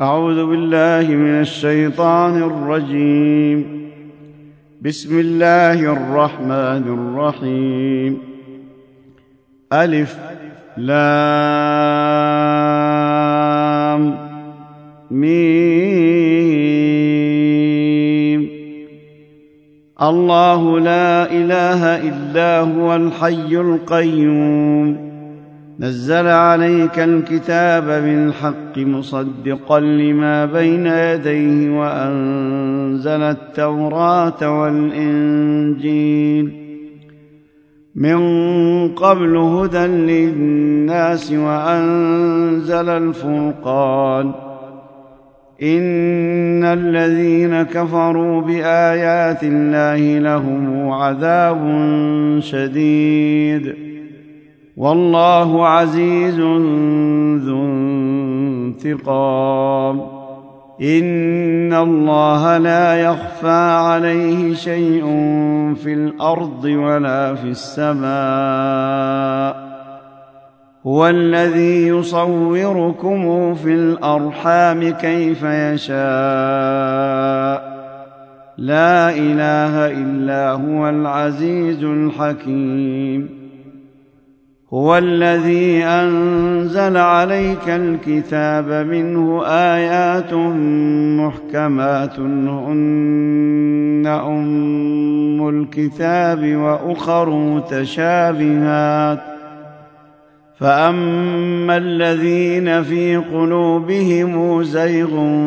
أعوذ بالله من الشيطان الرجيم. بسم الله الرحمن الرحيم. ألف لام ميم. الله لا إله إلا هو الحي القيوم، نزل عليك الكتاب بالحق مصدقا لما بين يديه وأنزل التوراة والإنجيل من قبل هدى للناس وأنزل الفرقان. إن الذين كفروا بآيات الله لهم عذاب شديد، والله عزيز ذو انتقام. إن الله لا يخفى عليه شيء في الأرض ولا في السماء. هو الذي يصوركم في الأرحام كيف يشاء، لا إله إلا هو العزيز الحكيم. هو الذي أنزل عليك الكتاب منه آيات محكمات هن أم الكتاب وأخر متشابهات، فأما الذين في قلوبهم زيغ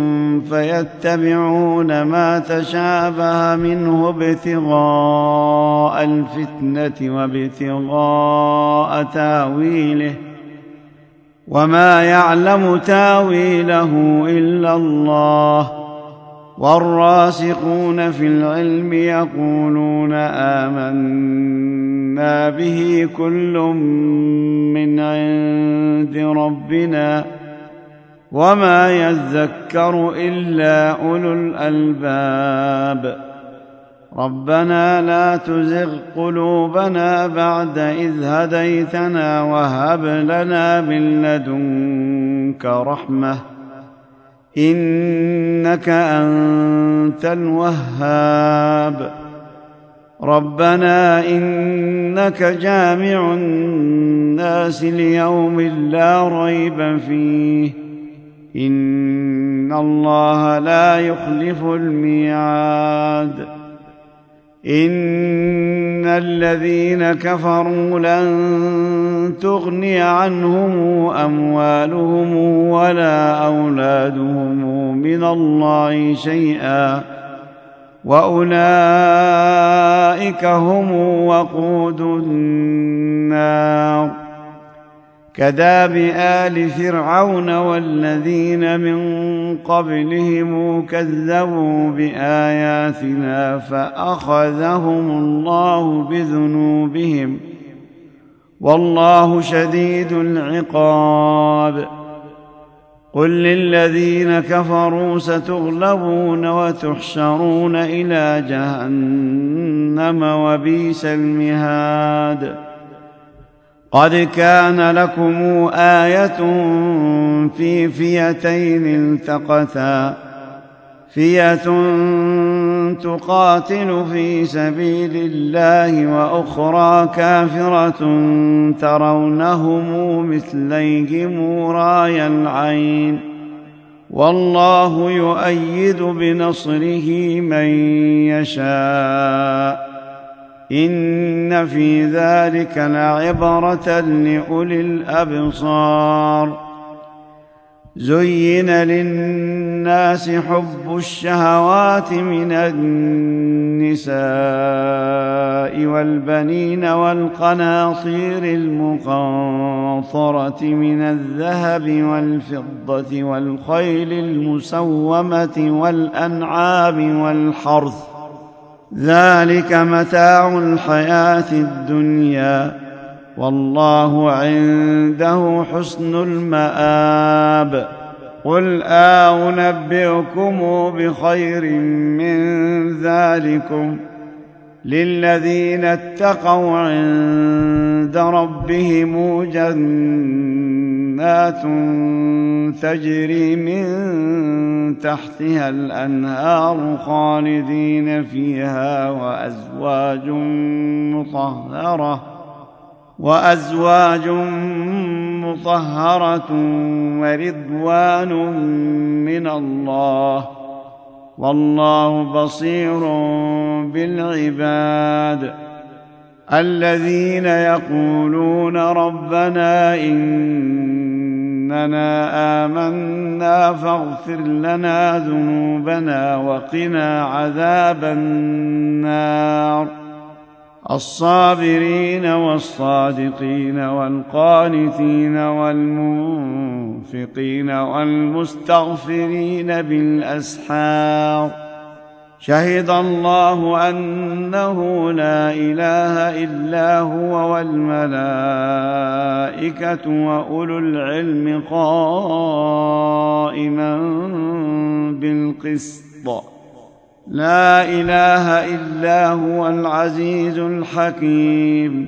فيتبعون ما تشابه منه ابتغاء الفتنة وابتغاء تاويله، وما يعلم تاويله إلا الله. والراسخون في العلم يقولون آمنا به كل من عند ربنا وما يذكر إلا أولو الألباب. ربنا لا تزغ قلوبنا بعد إذ هديتنا وهب لنا من لدنك رحمة إنك أنت الوهاب. ربنا إنك جامع الناس ليوم لا ريب فيه، إن الله لا يخلف الميعاد. إن الذين كفروا لن تغني عنهم أموالهم ولا أولادهم من الله شيئا، وأولئك هم وقود النار. كداب آل فرعون والذين من قبلهم كذبوا بآياتنا فأخذهم الله بذنوبهم، والله شديد العقاب. قل للذين كفروا ستغلبون وتحشرون إلى جهنم وبئس المهاد. قد كان لكم آية في فئتين التقتا، فئة تقاتل في سبيل الله وأخرى كافرة ترونهم مثليهم راي العين، والله يؤيد بنصره من يشاء. إن في ذلك لعبرة لأولي الأبصار. زين للناس حب الشهوات من النساء والبنين والقناطير المقنطرة من الذهب والفضة والخيل المسومة والأنعام والحرث، ذلك متاع الحياة الدنيا، والله عنده حسن المآب. قل أنبئكم بخير من ذلكم للذين اتقوا عند ربهم جنات تجري من تحتها الأنهار خالدين فيها وأزواج مطهرة ورضوان من الله والله بصير بالعباد الذين يقولون ربنا إننا آمنا فاغفر لنا ذنوبنا وقنا عذاب النار الصابرين والصادقين والقانتين والمنفقين والمستغفرين بالأسحار شهد الله أنه لا إله إلا هو والملائكة وأولو العلم قائما بالقسط لا إله إلا هو العزيز الحكيم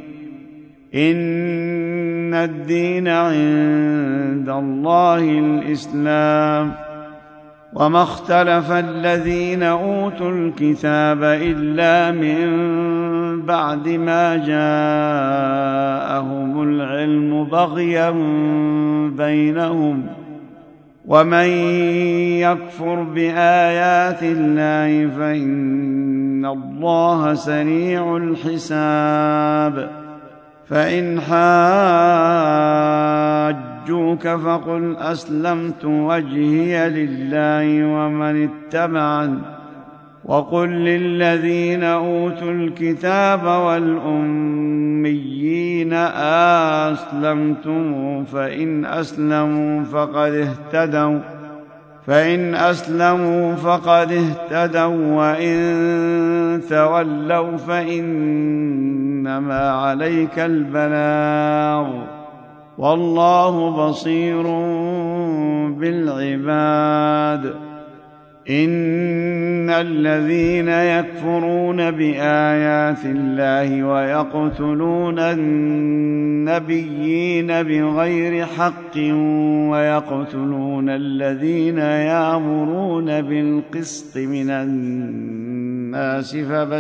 إن الدين عند الله الإسلام وما اختلف الذين أوتوا الكتاب إلا من بعد ما جاءهم العلم بغيا بينهم ومن يكفر بآيات الله فإن الله سريع الحساب فإن حاجوك فقل أسلمت وجهي لله ومن اتبعني وقل للذين أوتوا الكتاب والأميين أسلمتم فإن أسلموا فقد اهتدوا وإن تولوا فإنما عليك البلاغ والله بصير بالعباد إن الذين يكفرون بآيات الله ويقتلون النبيين بغير حق ويقتلون الذين يأمرون بالقسط من الناس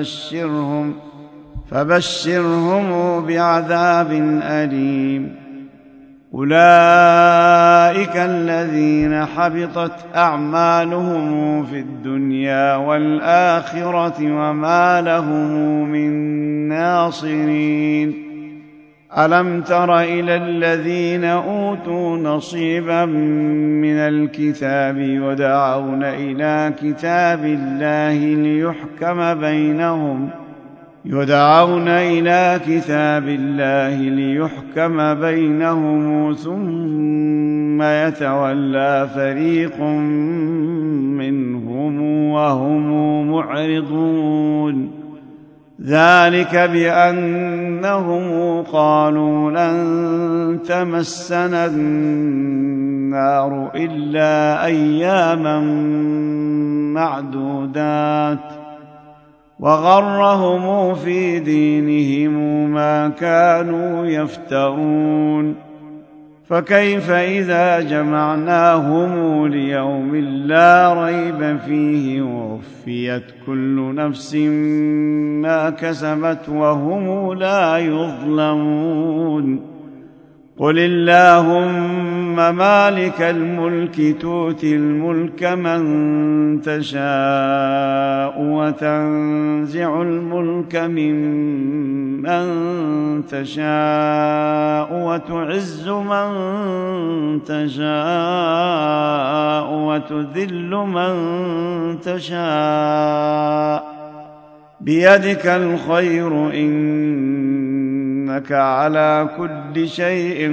فبشرهم بعذاب أليم أولئك الذين حبطت أعمالهم في الدنيا والآخرة وما لهم من ناصرين ألم تر إلى الذين أوتوا نصيبا من الكتاب يدعون إلى كتاب الله ليحكم بينهم ثم يتولى فريق منهم وهم معرضون ذلك بأنهم قالوا لن تمسنا النار إلا أياما معدودات وغرهم في دينهم ما كانوا يفترون فكيف إذا جمعناهم ليوم لا ريب فيه ووفيت كل نفس ما كسبت وهم لا يظلمون قل اللهم مالك الملك تؤتي الملك من تشاء وتنزع الملك ممن تشاء وتعز من تشاء وتذل من تشاء بيدك الخير إنك على كل شيء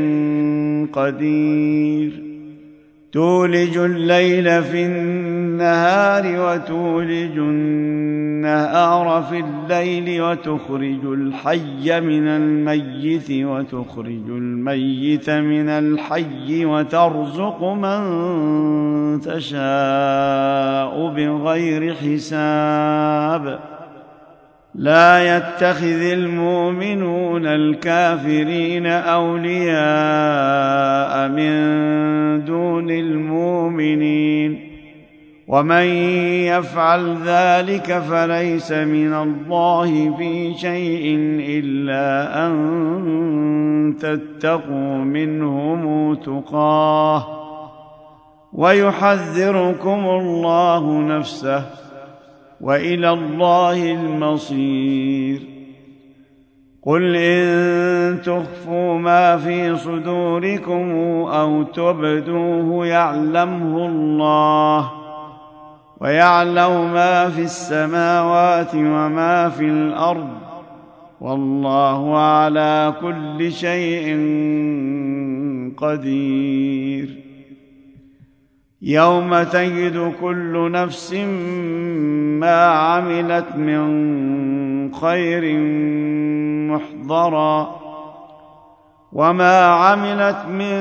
قدير تولج الليل في النهار وتولج النهار في الليل وتخرج الحي من الميت وتخرج الميت من الحي وترزق من تشاء بغير حساب لا يتخذ المؤمنون الكافرين أولياء من دون المؤمنين ومن يفعل ذلك فليس من الله في شيء إلا أن تتقوا منهم تقاه ويحذركم الله نفسه وإلى الله المصير. قل إن تخفوا ما في صدوركم أو تبدوه يعلمه الله ويعلم ما في السماوات وما في الأرض والله على كل شيء قدير. يوم تجد كل نفس ما عملت من خير محضرا وما عملت من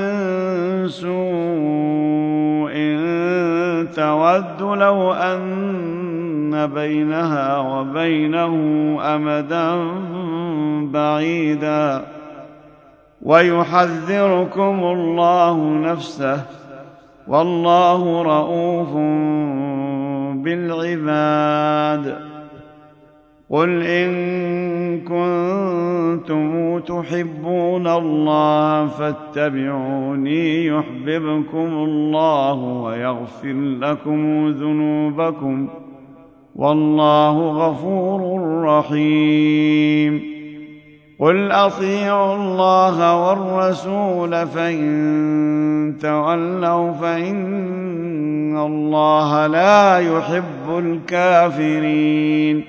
سوء تود لو أن بينها وبينه أمدا بعيدا ويحذركم الله نفسه والله رؤوف بالعباد. قل إن كنتم تحبون الله فاتبعوني يحببكم الله ويغفر لكم ذنوبكم والله غفور رحيم. قل أطيعوا الله والرسول فإن تولوا فإن الله لا يحب الكافرين.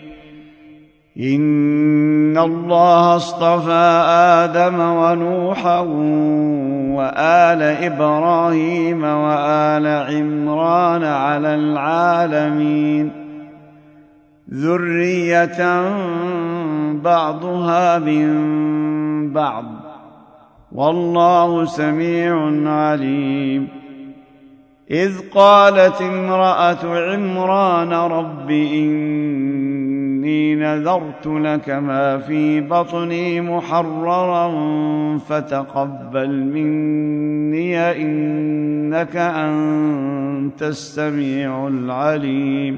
إن الله اصطفى آدم ونوحا وآل إبراهيم وآل عمران على العالمين ذرية بعضها من بعض والله سميع عليم. إذ قالت امرأة عمران رب إني نذرت لك ما في بطني محررا فتقبل مني إنك أنت السميع العليم.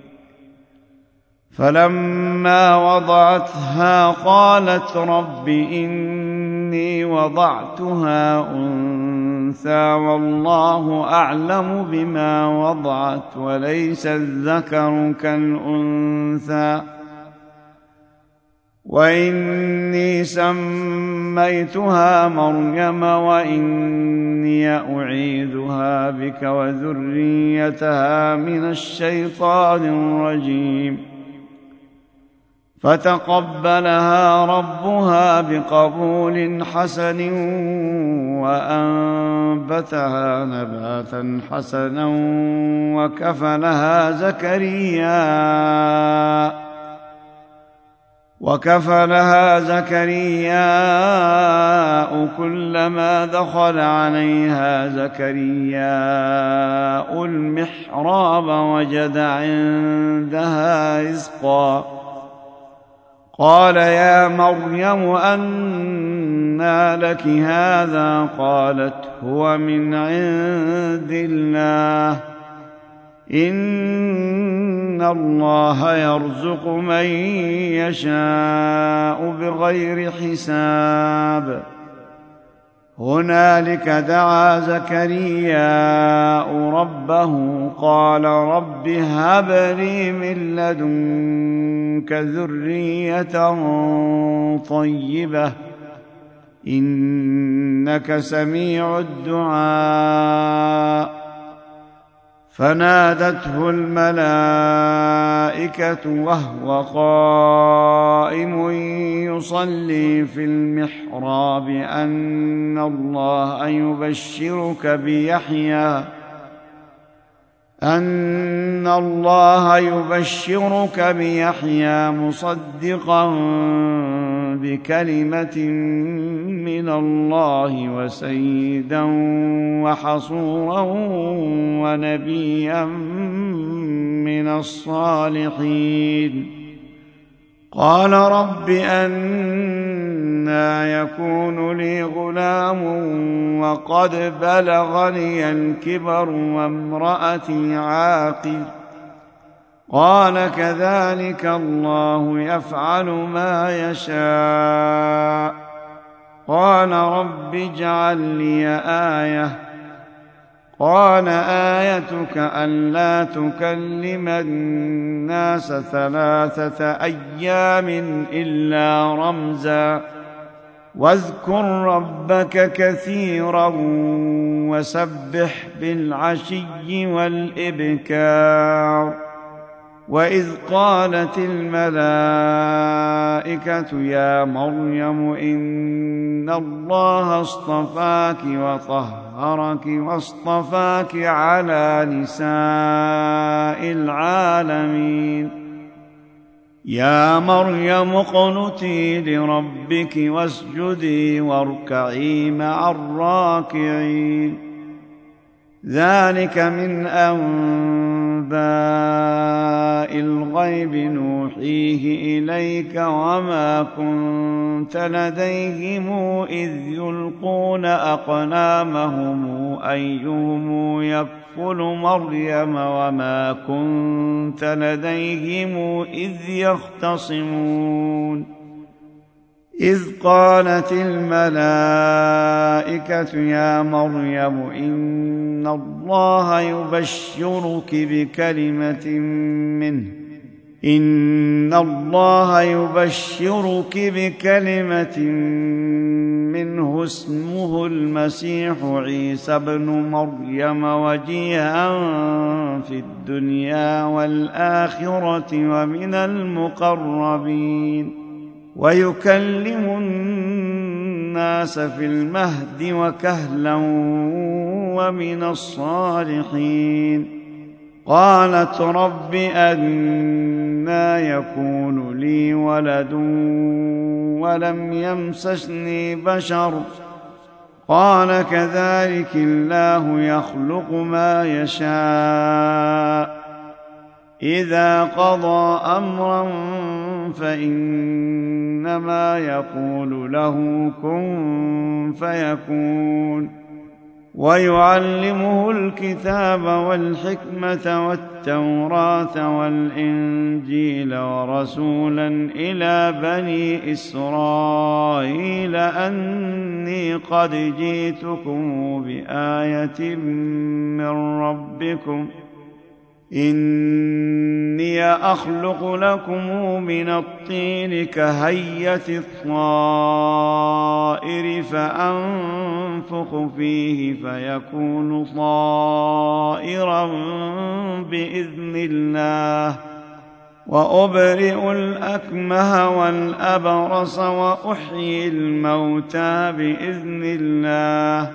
فلما وضعتها قالت رب إني وضعتها أنثى والله أعلم بما وضعت وليس الذكر كالأنثى وإني سميتها مريم وإني أعيذها بك وذريتها من الشيطان الرجيم. فتقبلها ربها بقبول حسن وأنبتها نباتا حسنا وكفلها زكرياء كلما دخل عليها زكرياء المحراب وجد عندها رزقا قال يا مريم أنى لك هذا قالت هو من عند الله إن الله يرزق من يشاء بغير حساب. هنالك دعا زكرياء ربه قال رب هب لي من لدنك ذرية طيبة إنك سميع الدعاء. فنادته الملائكة وهو قائم يصلي في المحراب أن الله يبشرك بيحيى مصدقا بكلمة من الله وسيدا وحصورا ونبيا من الصالحين. قال رب أنى يكون لي غلام وقد بلغني الكبر وامرأتي عاقر قال كذلك الله يفعل ما يشاء قال رب اجعل لي آية قال آيتك ألا تكلم الناس 3 أيام إلا رمزا واذكر ربك كثيرا وسبح بالعشي والإبكار وإذ قالت الملائكة يا مريم إن الله اصطفاك وطهرك واصطفاك على نساء العالمين يا مريم اقنتي لربك واسجدي واركعي مع الراكعين ذلك من أنباء الغيب نوحيه إليك وما كنت لديهم إذ يلقون أقلامهم أيهم يكفل مريم وما كنت لديهم إذ يختصمون إذ قالت الملائكة يا مريم إن الله يبشرك بكلمة منه اسمه المسيح عيسى ابن مريم وجيها في الدنيا والآخرة ومن المقربين ويكلم الناس في المهد وكهلا ومن الصالحين قالت رب أنى يكون لي ولد ولم يمسسني بشر قال كذلك الله يخلق ما يشاء إذا قضى أمرا فإنما يقول له كن فيكون ويعلمه الكتاب والحكمة والتوراة والإنجيل ورسولا إلى بني إسرائيل أني قد جئتكم بآية من ربكم إني أخلق لكم من الطين كهيئة الطائر فأنفخ فيه فيكون طائرا بإذن الله وأبرئ الأكمه والأبرص وأحيي الموتى بإذن الله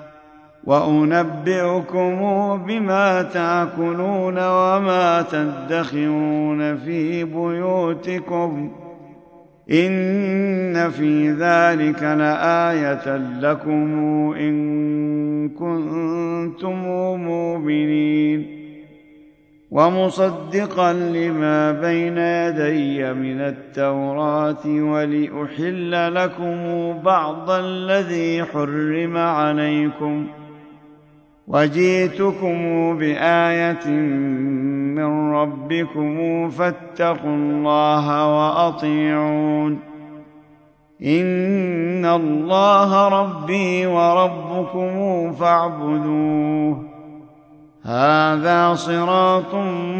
وأنبئكم بما تأكلون وما تدخرون في بيوتكم إن في ذلك لآية لكم إن كنتم مؤمنين ومصدقا لما بين يدي من التوراة ولأحل لكم بعض الذي حرم عليكم وجئتكم بآية من ربكم فاتقوا الله وأطيعون إن الله ربي وربكم فاعبدوه هذا صراط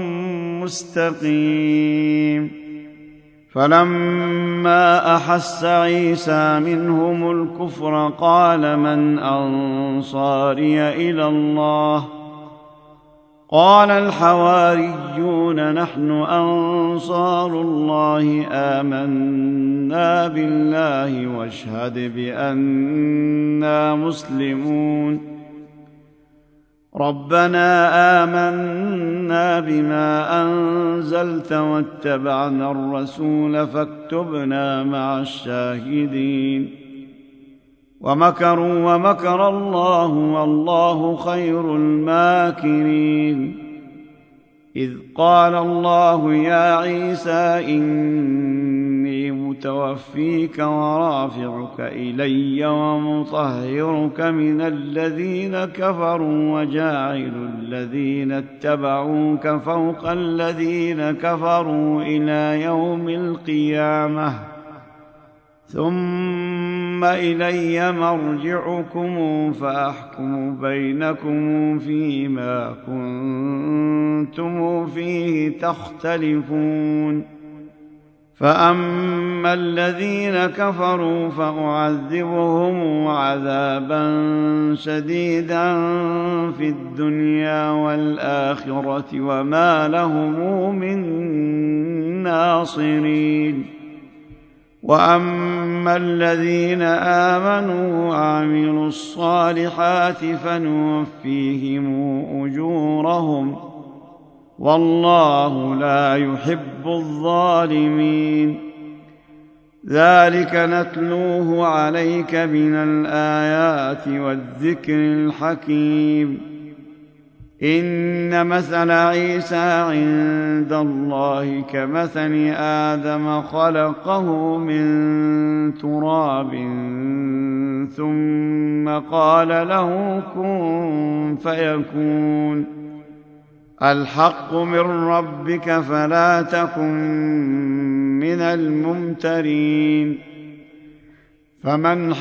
مستقيم فلما أحس عيسى منهم الكفر قال من أنصاري إلى الله قال الحواريون نحن أنصار الله آمنا بالله واشهد بأننا مسلمون ربنا آمنا بما أنزلت واتبعنا الرسول فاكتبنا مع الشاهدين ومكروا ومكر الله والله خير الماكرين إذ قال الله يا عيسى إني إني متوفيك ورافعك إلي ومطهرك من الذين كفروا وجاعل الذين اتبعوك فوق الذين كفروا إلى يوم القيامة ثم إلي مرجعكم فأحكم بينكم فيما كنتم فيه تختلفون فأما الذين كفروا فأعذبهم عذابا شديدا في الدنيا والآخرة وما لهم من ناصرين وأما الذين آمنوا وعملوا الصالحات فنوفيهم أجورهم والله لا يحب الظالمين ذلك نتلوه عليك من الآيات والذكر الحكيم إن مثل عيسى عند الله كمثل آدم خلقه من تراب ثم قال له كن فيكون الحق من ربك فلا تكن من الممترين فمن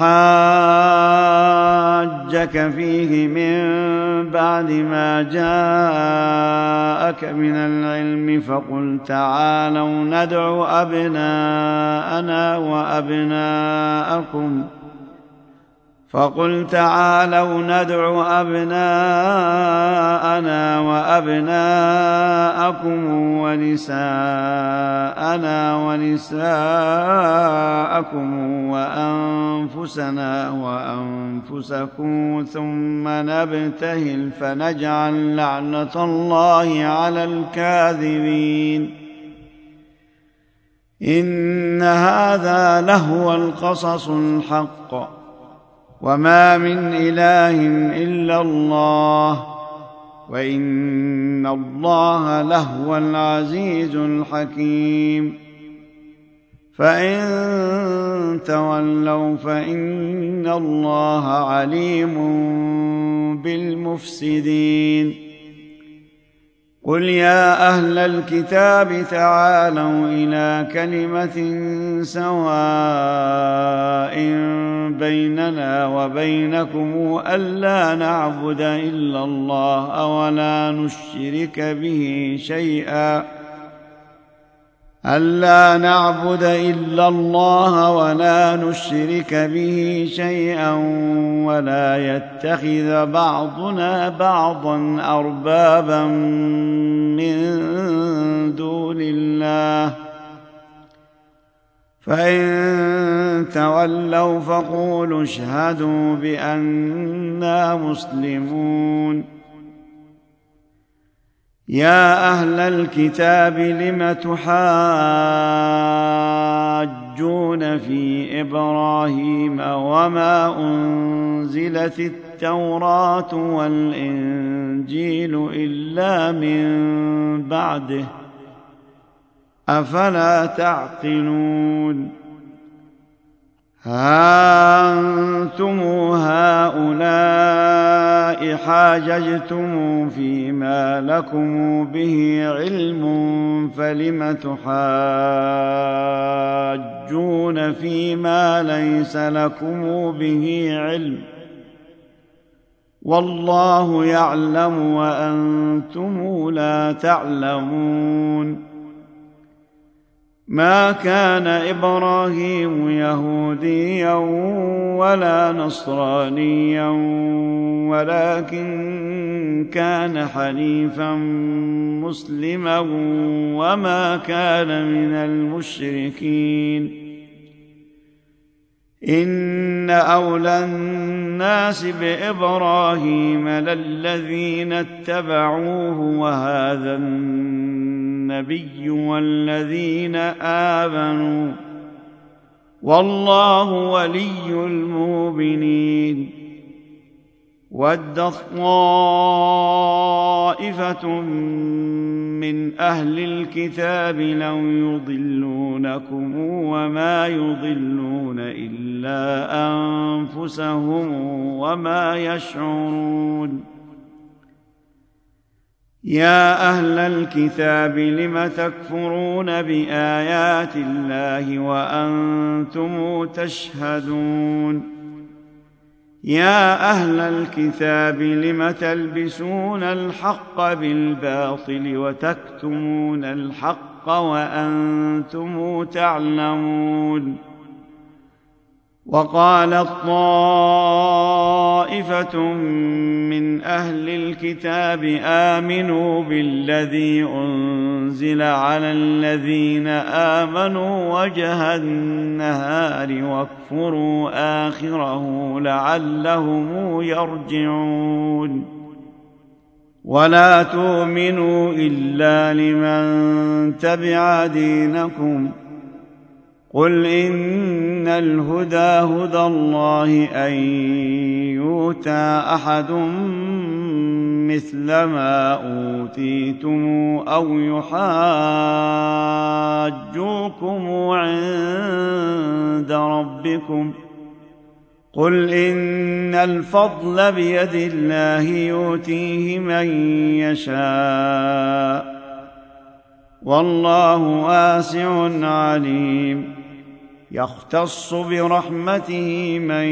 حاجك فيه من بعد ما جاءك من العلم فقل تعالوا ندع أبناءنا وأبناءكم ونساءنا ونساءكم وأنفسنا وأنفسكم ثم نبتهل فنجعل لعنة الله على الكاذبين إن هذا لهو القصص الحق وما من إله إلا الله وإن الله لهو العزيز الحكيم فإن تولوا فإن الله عليم بالمفسدين قل يا أهل الكتاب تعالوا إلى كلمة سواء بيننا وبينكم ألا نعبد إلا الله ولا نشرك به شيئا ولا يتخذ بعضنا بعضا أربابا من دون الله فإن تولوا فقولوا اشهدوا بأننا مسلمون يا أهل الكتاب لم تحاجون في إبراهيم وما أنزلت التوراة والإنجيل إلا من بعده أفلا تعقلون ها أنتم هؤلاء حاججتم فيما لكم به علم فلم تحاجون فيما ليس لكم به علم والله يعلم وأنتم لا تعلمون ما كان إبراهيم يهوديا ولا نصرانيا ولكن كان حنيفا مسلما وما كان من المشركين إن أولى الناس بإبراهيم للذين اتبعوه وهذا النبي والذين آمنوا والله ولي المؤمنين ودت طائفة من أهل الكتاب لو يضلونكم وما يضلون إلا أنفسهم وما يشعرون. يا أهل الكتاب لم تكفرون بآيات الله وأنتم تشهدون. يا أهل الكتاب لم تلبسون الحق بالباطل وتكتمون الحق وأنتم تعلمون. وقالت طائفة من أهل الكتاب آمنوا بالذي أنزل على الذين آمنوا وجه النهار واكفروا آخره لعلهم يرجعون. ولا تؤمنوا إلا لمن تبع دينكم. قل إن الهدى هدى الله أن يؤتى أحد مثل ما أوتيتم أو يحاجوكم عند ربكم. قل إن الفضل بيد الله يؤتيه من يشاء والله واسع عليم. يختص برحمته من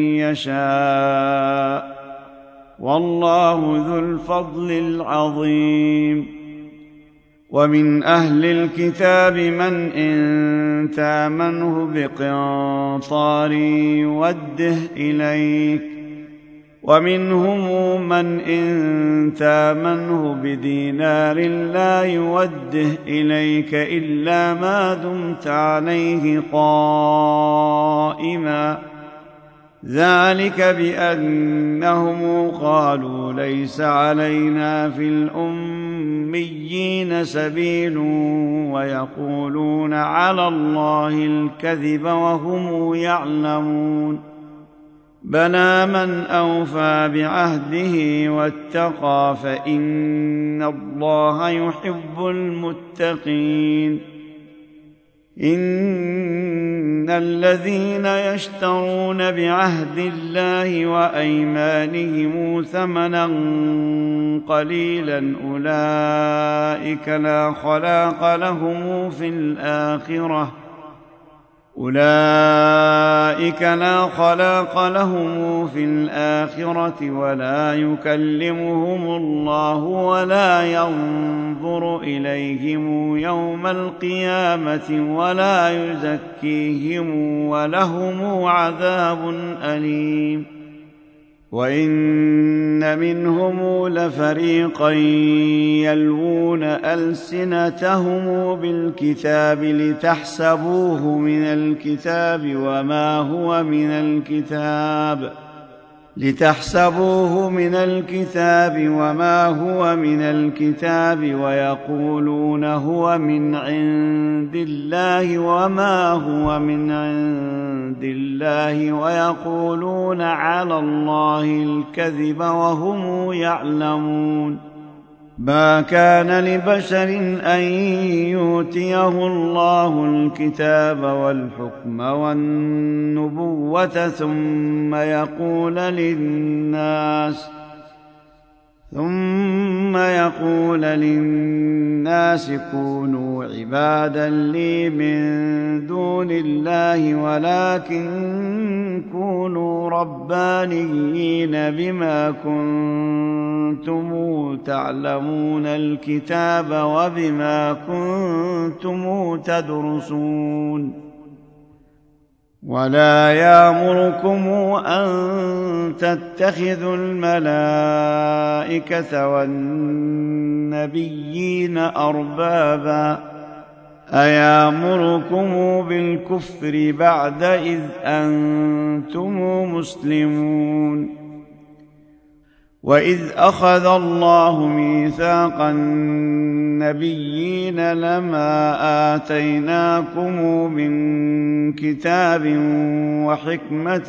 يشاء والله ذو الفضل العظيم. ومن أهل الكتاب من إن تامنه بقنطار يوده إليك ومنهم من إن تامنه بدينار لا يوده إليك إلا ما دمت عليه قائما. ذلك بأنهم قالوا ليس علينا في الأميين سبيل ويقولون على الله الكذب وهم يعلمون. بلى من أوفى بعهده واتقى فإن الله يحب المتقين. إن الذين يشترون بعهد الله وأيمانهم ثمنا قليلا أولئك لا خلاق لهم في الآخرة ولا يكلمهم الله ولا ينظر إليهم يوم القيامة ولا يزكيهم ولهم عذاب أليم. وإن منهم لفريقا يلوون ألسنتهم بالكتاب لتحسبوه من الكتاب وما هو من الكتاب ويقولون هو من عند الله وما هو من عند الله ويقولون على الله الكذب وهم يعلمون. ما كان لبشر أن يؤتيه الله الكتاب والحكم والنبوة ثم يقول للناس كونوا عبادا لي من دون الله ولكن كونوا ربانيين بما كنتم تعلمون الكتاب وبما كنتم تدرسون. ولا يأمركم أن تتخذوا الملائكة والنبيين أربابا أيأمركم بالكفر بعد إذ أنتم مسلمون. وإذ أخذ الله ميثاق النبيين لما آتيناكم من كتاب وحكمة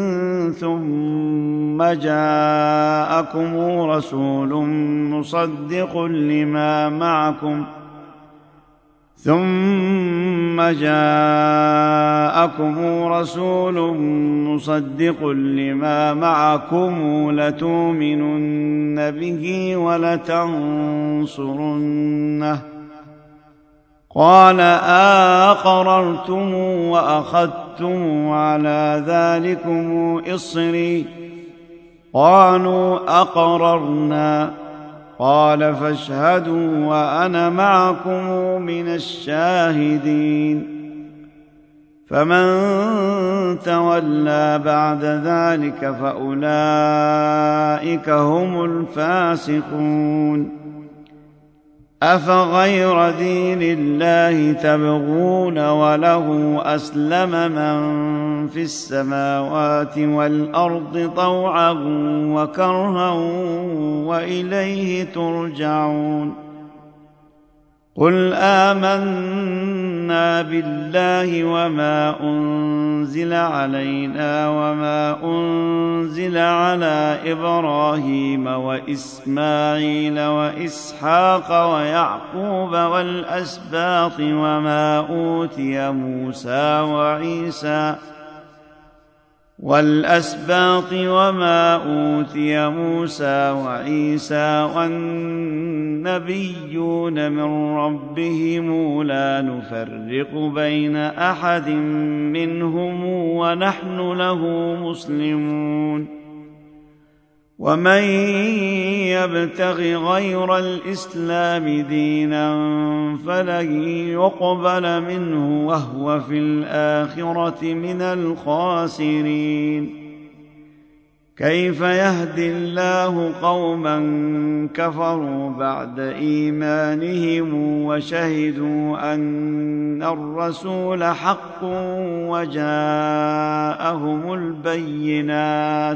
ثم جاءكم رسول مصدق لما معكم لتؤمنن به ولتنصرنه قال أقررتم وأخذتم على ذلكم إصري قالوا أقررنا قال فاشهدوا وأنا معكم من الشاهدين فمن تولى بعد ذلك فأولئك هم الفاسقون أفغير دين الله تبغون وله أسلم من في السماوات والأرض طوعا وكرها وإليه ترجعون قل آمنا بالله وما أنزل علينا وما أنزل على إبراهيم وإسماعيل وإسحاق ويعقوب والأسباط وما أوتي موسى وعيسى والنبيون من ربهم لا نفرق بين أحد منهم ونحن له مسلمون ومن يبتغ غير الإسلام دينا فلن يقبل منه وهو في الآخرة من الخاسرين كيف يهدي الله قوما كفروا بعد إيمانهم وشهدوا أن الرسول حق وجاءهم البينات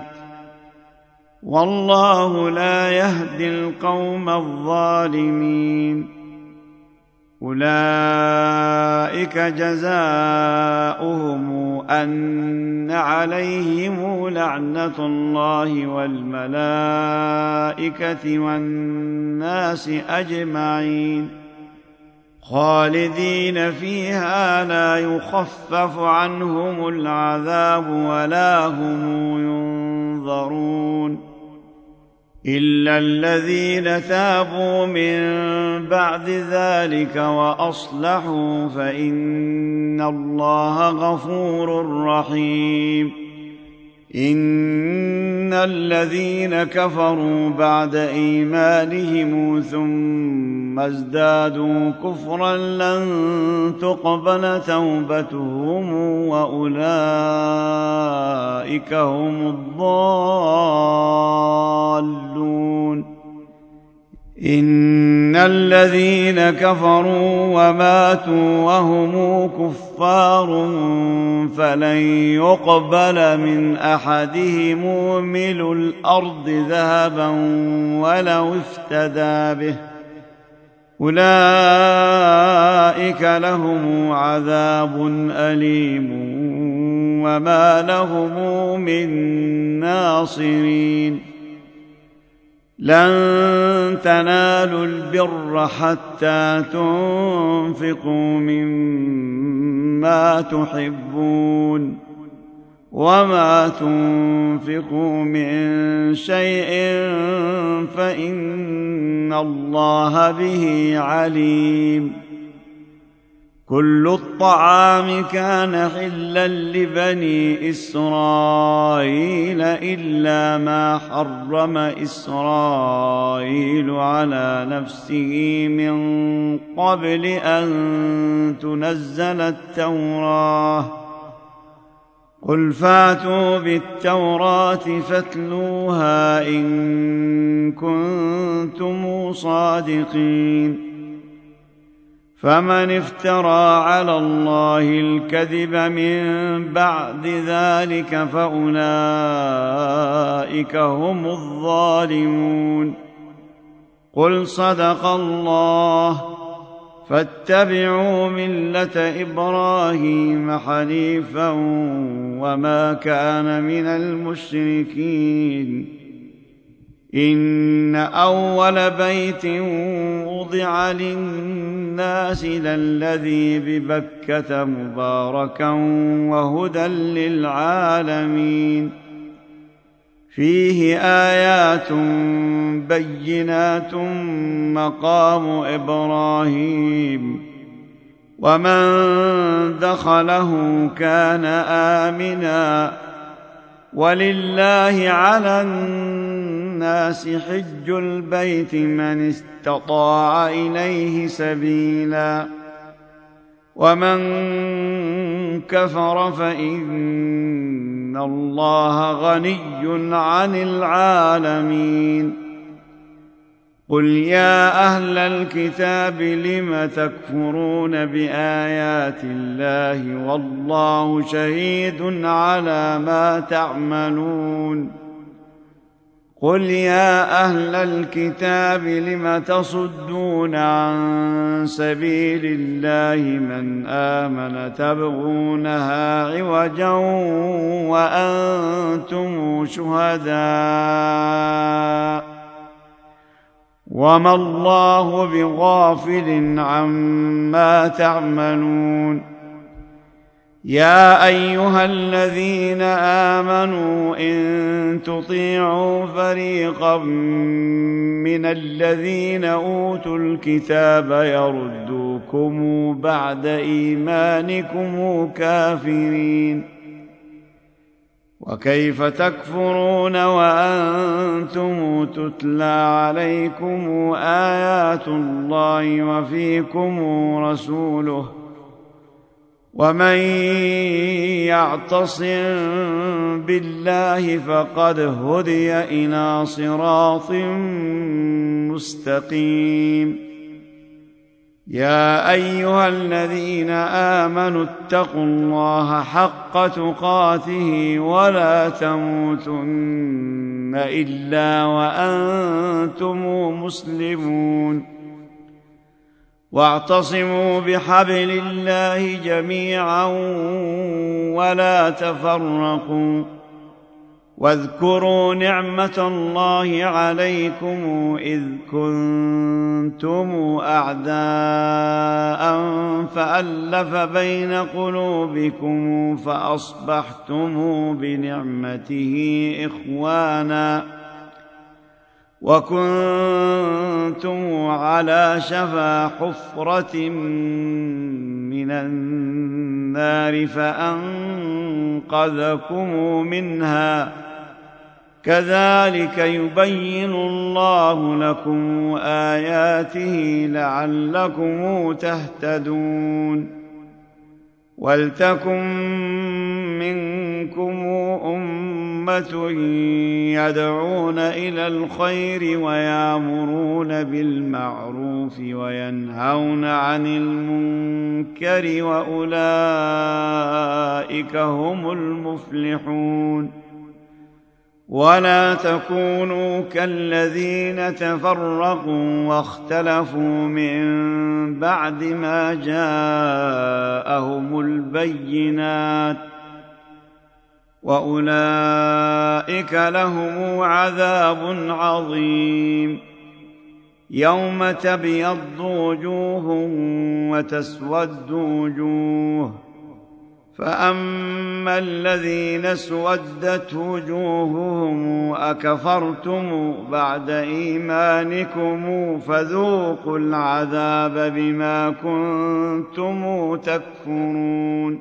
والله لا يهدي القوم الظالمين أولئك جزاؤهم أن عليهم لعنة الله والملائكة والناس أجمعين خالدين فيها لا يخفف عنهم العذاب ولا هم ينظرون إلا الذين تابوا من بعد ذلك وأصلحوا فإن الله غفور رحيم إن الذين كفروا بعد إيمانهم ثم ازدادوا كفرا لن تقبل توبتهم وأولئك هم الضالون إن الذين كفروا وماتوا وهم كفار فلن يقبل من أحدهم ملء الأرض ذهبا ولو افتدى به أولئك لهم عذاب أليم وما لهم من ناصرين لن تنالوا البر حتى تنفقوا مما تحبون وما تنفقوا من شيء فإن الله به عليم كل الطعام كان حلا لبني إسرائيل إلا ما حرم إسرائيل على نفسه من قبل أن تنزل التوراة قل فاتوا بالتوراة فاتلوها إن كنتم صادقين فمن افترى على الله الكذب من بعد ذلك فأولئك هم الظالمون. قل صدق الله، فاتبعوا ملة إبراهيم حنيفا وما كان من المشركين. إن أول بيت وضع للناس للذي ببكة مباركا وهدى للعالمين، فيه آيات بينات مقام إبراهيم، ومن دخله كان آمنا، ولله على الناس حج البيت من استطاع إليه سبيلا، ومن كفر فإن الله غني عن العالمين. قل يا أهل الكتاب لم تكفرون بآيات الله والله شهيد على ما تعملون. قل يا أهل الكتاب لم تصدون عن سبيل الله من آمن تبغونها عوجا وأنتم شهداء وما الله بغافل عما تعملون. يا أيها الذين آمنوا إن تطيعوا فريقا من الذين أوتوا الكتاب يردوكم بعد إيمانكم كافرين، وكيف تكفرون وأنتم تتلى عليكم آيات الله وفيكم رسوله، ومن يعتصم بالله فقد هدي إلى صراط مستقيم. يا أيها الذين آمنوا اتقوا الله حق تقاته ولا تموتن إلا وأنتم مسلمون. واعتصموا بحبل الله جميعا ولا تفرقوا، واذكروا نعمة الله عليكم إذ كنتم أعداء فألف بين قلوبكم فأصبحتم بنعمته إخوانا، وكنتم على شفا حفرة من النار فأنقذكم منها. كذلك يبين الله لكم آياته لعلكم تهتدون. ولتكن منكم أمة يدعون إلى الخير ويأمرون بالمعروف وينهون عن المنكر وأولئك هم المفلحون. ولا تكونوا كالذين تفرقوا واختلفوا من بعد ما جاءهم البينات، وأولئك لهم عذاب عظيم. يوم تبيض وجوه وتسود وجوه، فأما الذين اسودت وجوههم أكفرتم بعد إيمانكم فذوقوا العذاب بما كنتم تكفرون.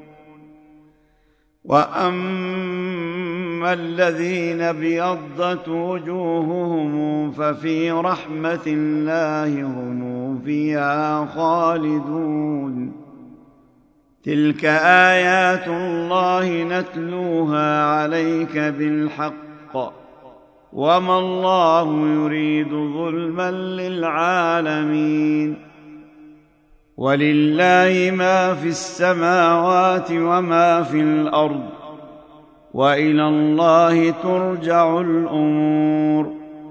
وأما الذين ابيضت وجوههم ففي رحمة الله هم فيها خالدون. تلك آيات الله نتلوها عليك بالحق، وما الله يريد ظلما للعالمين. ولله ما في السماوات وما في الأرض وإلى الله ترجع الأمور.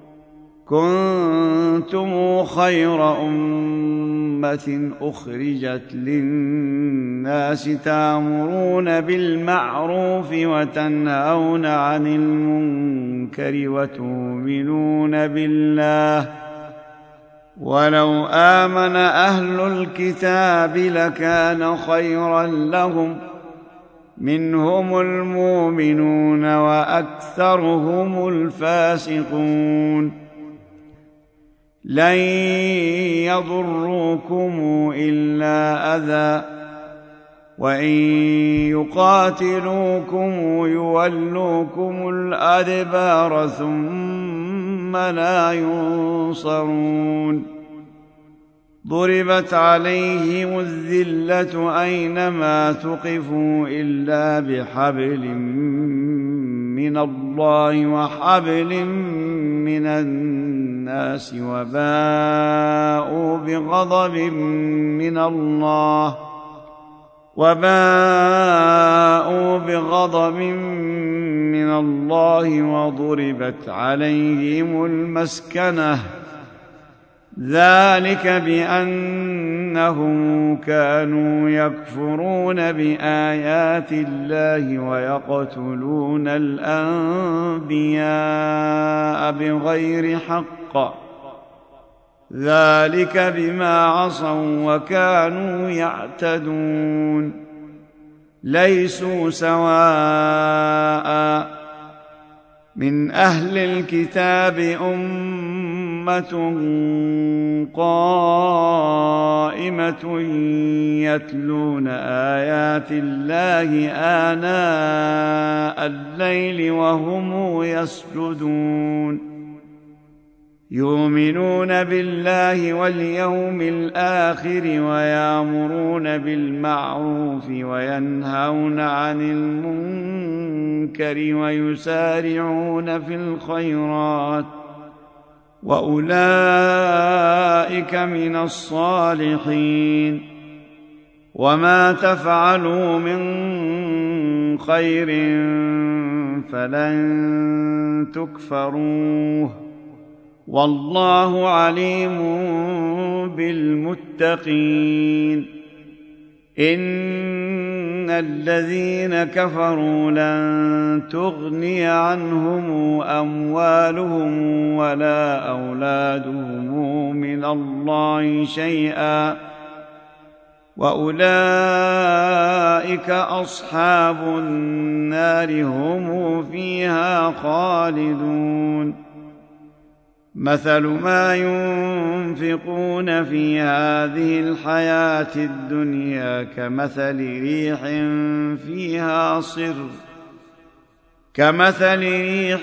كنتم خير أمة أخرجت للناس تأمرون بالمعروف وتنهون عن المنكر وتؤمنون بالله. ولو آمن أهل الكتاب لكان خيرا لهم منهم المؤمنون وأكثرهم الفاسقون. لن يضروكم إلا أذى وإن يقاتلوكم يولوكم الأدبار ثم لا ينصرون. ضربت عليهم الذلة أينما ثقفوا إلا بحبل من الله وحبل من الناس وباءوا بغضب من الله وضربت عليهم المسكنة. ذلك بأنهم كانوا يكفرون بآيات الله ويقتلون الأنبياء بغير حق. ذلك بما عصوا وكانوا يعتدون. ليسوا سواء من أهل الكتاب أمة قائمة يتلون آيات الله آناء الليل وهم يسجدون. يؤمنون بالله واليوم الآخر ويأمرون بالمعروف وينهون عن المنكر ويسارعون في الخيرات وأولئك من الصالحين. وما تفعلوا من خير فلن تكفروه والله عليم بالمتقين. إن الذين كفروا لن تغني عنهم أموالهم ولا أولادهم من الله شيئا وأولئك أصحاب النار هم فيها خالدون. مثل ما ينفقون في هذه الحياة الدنيا كمثل ريح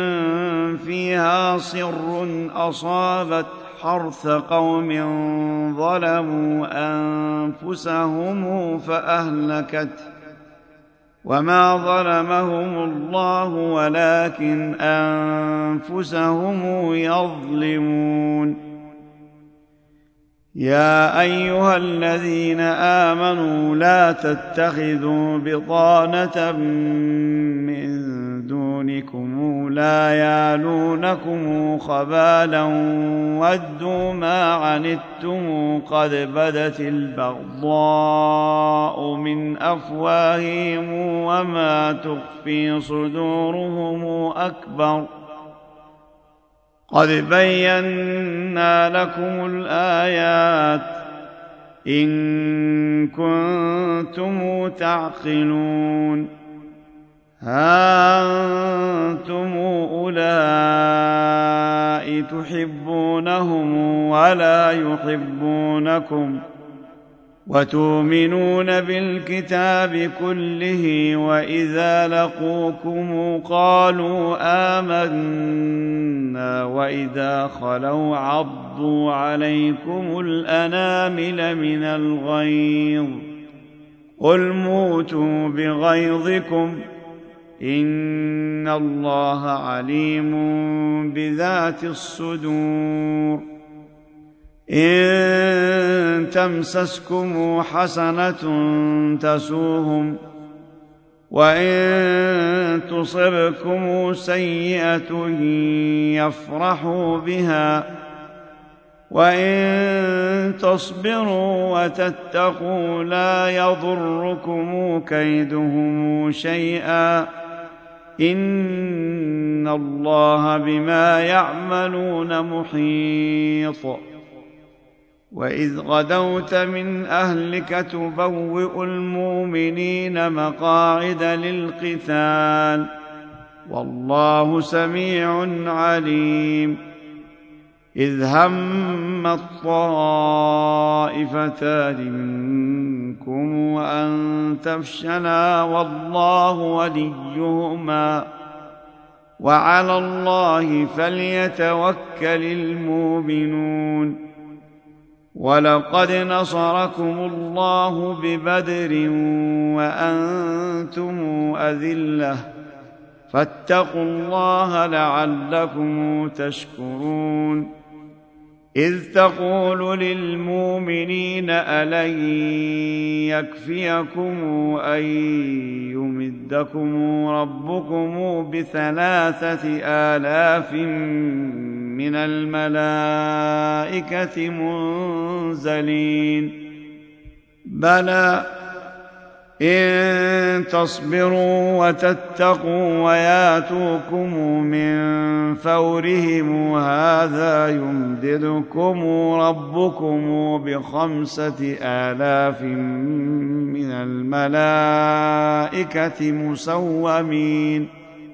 فيها صر أصابت حرث قوم ظلموا أنفسهم فأهلكته وما ظلمهم الله ولكن أنفسهم يظلمون. يا أيها الذين آمنوا لا تتخذوا بطانة من دونكم لا يالونكم خبالا ودوا ما عنتم قد بدت البغضاء من أفواههم وما تخفي صدورهم أكبر. قد بينا لكم الآيات إن كنتم تعقلون. ها أنتم أولئك تحبونهم ولا يحبونكم وتؤمنون بالكتاب كله وإذا لقوكم قالوا آمنا وإذا خلوا عضوا عليكم الأنامل من الغيظ قل موتوا بغيظكم إن الله عليم بذات الصدور. إن تمسسكم حسنة تسوهم وإن تصبكم سيئة يفرحوا بها وإن تصبروا وتتقوا لا يضركم كيدهم شيئا إن الله بما يعملون محيط. وإذ غدوت من أهلك تبوئ المؤمنين مقاعد للقتال والله سميع عليم. إذ هم الطائفتان منكم أن تفشلا والله وليهما وعلى الله فليتوكل المؤمنون. ولقد نصركم الله ببدر وأنتم أذلة فاتقوا الله لعلكم تشكرون. إذ تقول للمؤمنين ألن يكفيكم أن يمدكم ربكم ب3,000 من الملائكة منزلين بلى إن تصبروا وتتقوا وياتوكم من فورهم هذا يمددكم ربكم ب5,000 من الملائكة مسومين.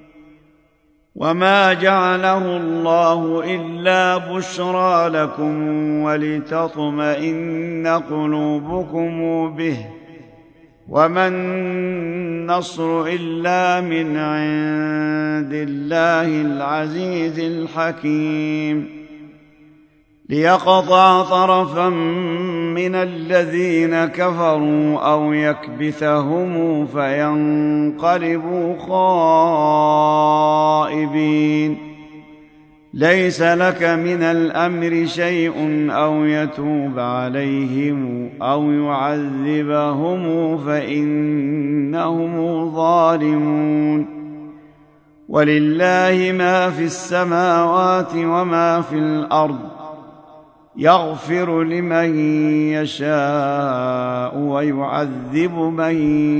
وما جعله الله إلا بشرى لكم ولتطمئن قلوبكم به وما النصر إلا من عند الله العزيز الحكيم. ليقطع طرفا من الذين كفروا أو يكبتهم فينقلبوا خائبين. ليس لك من الأمر شيء أو يتوب عليهم أو يعذبهم فإنهم ظالمون. ولله ما في السماوات وما في الأرض يغفر لمن يشاء ويعذب من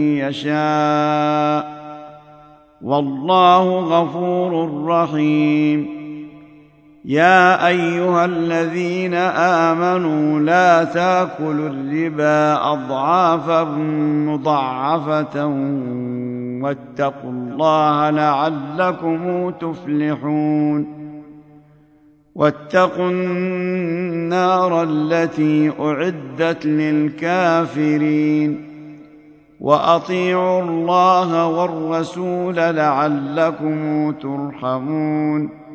يشاء والله غفور رحيم. يا أيها الذين آمنوا لا تأكلوا الربا أضعافا مضاعفة واتقوا الله لعلكم تفلحون. واتقوا النار التي أعدت للكافرين وأطيعوا الله والرسول لعلكم ترحمون.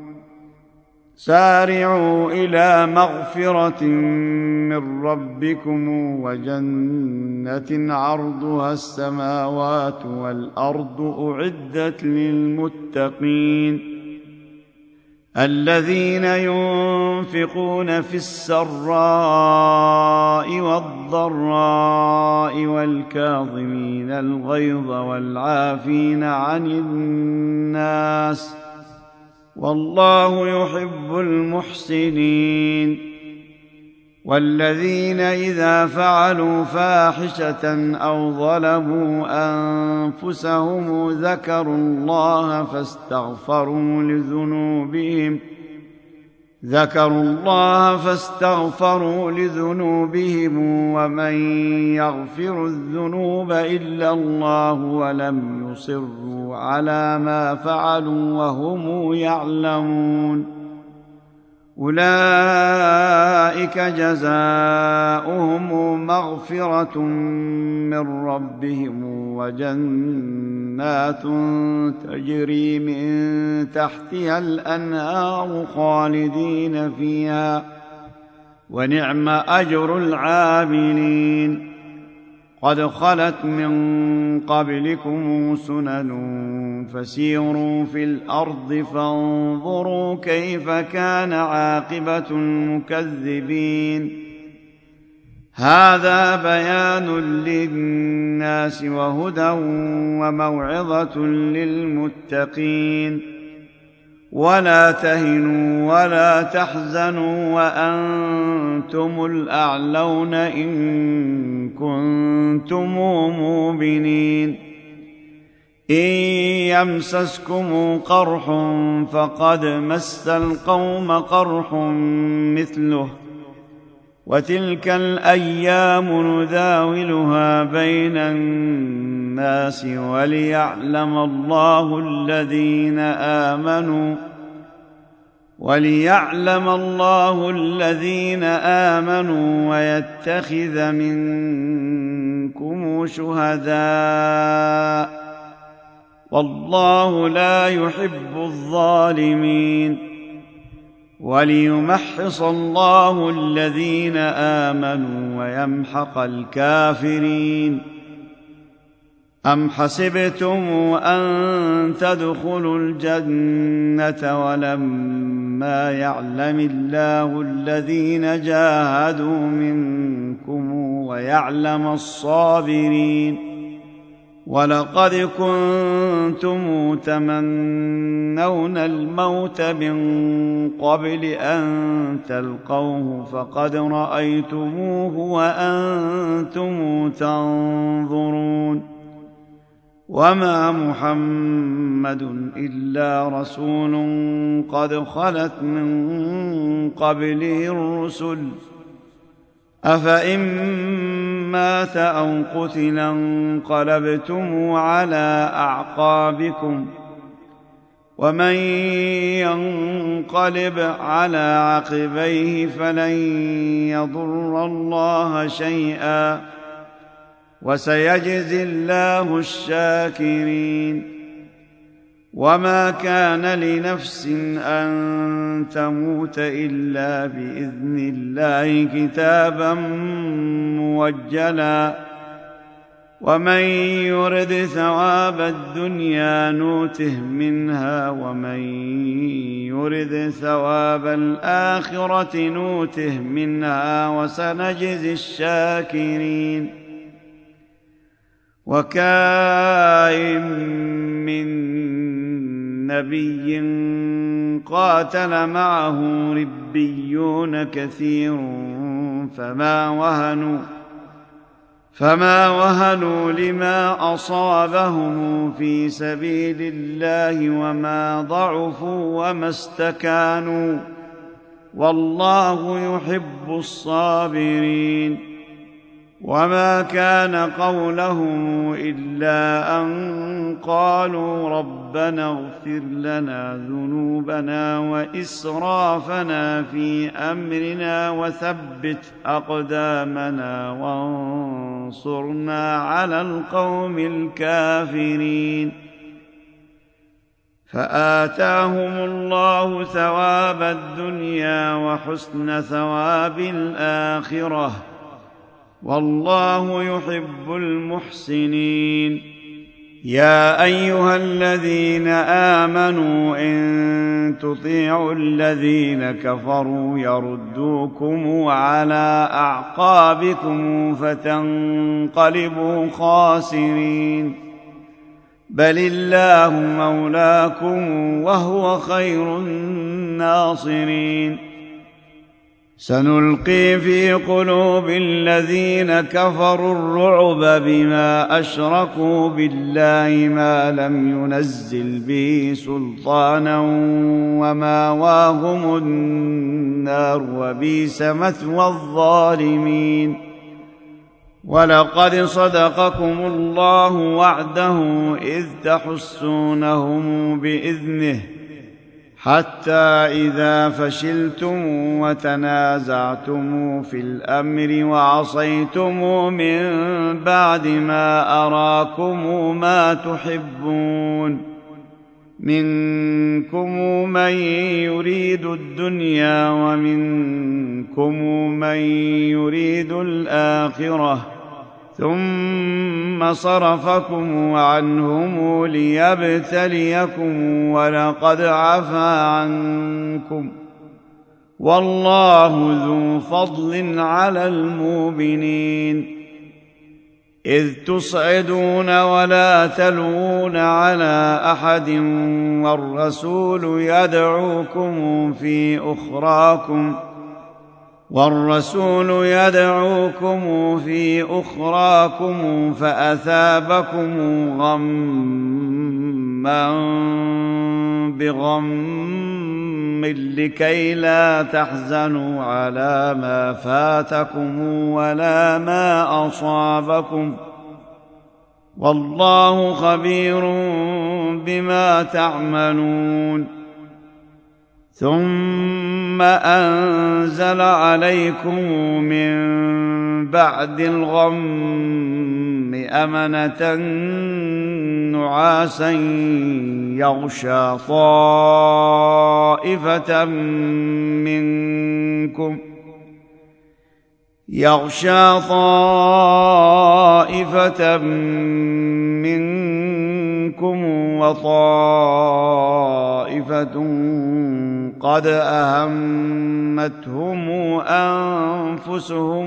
سارعوا إلى مغفرة من ربكم وجنة عرضها السماوات والأرض أعدت للمتقين الذين ينفقون في السراء والضراء والكاظمين الغيظ والعافين عن الناس والله يحب المحسنين. والذين إذا فعلوا فاحشة أو ظلموا أنفسهم ذكروا الله فاستغفروا لذنوبهم ومن يغفر الذنوب إلا الله ولم يصروا على ما فعلوا وهم يعلمون. أولئك جزاؤهم مغفرة من ربهم وجنات تجري من تحتها الأنهار خالدين فيها ونعم أجر العاملين. قد خلت من قبلكم سنن فسيروا في الأرض فانظروا كيف كان عاقبة المكذبين. هذا بيان للناس وهدى وموعظة للمتقين ولا تهنوا ولا تحزنوا وأنتم الأعلون إن كنتم مؤمنين إن يمسسكم قرح فقد مس القوم قرح مثله وتلك الأيام نداولها بين الناس وليعلم الله الذين آمنوا ويتخذ منكم شهداء والله لا يحب الظالمين وليمحص الله الذين آمنوا ويمحق الكافرين أم حسبتم أن تدخلوا الجنة ولما يعلم الله الذين جاهدوا منكم ويعلم الصابرين ولقد كنتم تمنون الموت من قبل أن تلقوه فقد رأيتموه وأنتم تنظرون وما محمد إلا رسول قد خلت من قبله الرسل أفإن مات أو قتل انقلبتم على أعقابكم ومن ينقلب على عقبيه فلن يضر الله شيئا وسيجزي الله الشاكرين وما كان لنفس أن تموت إلا بإذن الله كتابا موجلا ومن يرد ثواب الدنيا نوته منها ومن يرد ثواب الآخرة نوته منها وسنجزي الشاكرين وكأين من نبي قاتل معه ربيون كثير فما وهنوا لما أصابهم في سبيل الله وما ضعفوا وما استكانوا والله يحب الصابرين وما كان قولهم إلا أن قالوا ربنا اغفر لنا ذنوبنا وإسرافنا في أمرنا وثبت أقدامنا وانصرنا على القوم الكافرين فآتاهم الله ثواب الدنيا وحسن ثواب الآخرة والله يحب المحسنين يا أيها الذين آمنوا إن تطيعوا الذين كفروا يردوكم على أعقابكم فتنقلبوا خاسرين بل الله مولاكم وهو خير الناصرين سنلقي في قلوب الذين كفروا الرعب بما أشركوا بالله ما لم ينزل به سلطانا ومأواهم النار وبئس مثوى الظالمين ولقد صدقكم الله وعده إذ تحسونهم بإذنه حتى إذا فشلتم وتنازعتم في الأمر وعصيتم من بعد ما أراكم ما تحبون منكم من يريد الدنيا ومنكم من يريد الآخرة ثم صرفكم عنهم ليبتليكم ولقد عفا عنكم والله ذو فضل على المؤمنين. إذ تصعدون ولا تلوون على أحد والرسول يدعوكم في أخراكم فأثابكم غما بغم لكي لا تحزنوا على ما فاتكم ولا ما أصابكم، والله خبير بما تعملون. ثم أنزل عليكم من بعد الغم أمنة نعاسا يغشى طائفة منكم وطائفة قد أهمتهم أنفسهم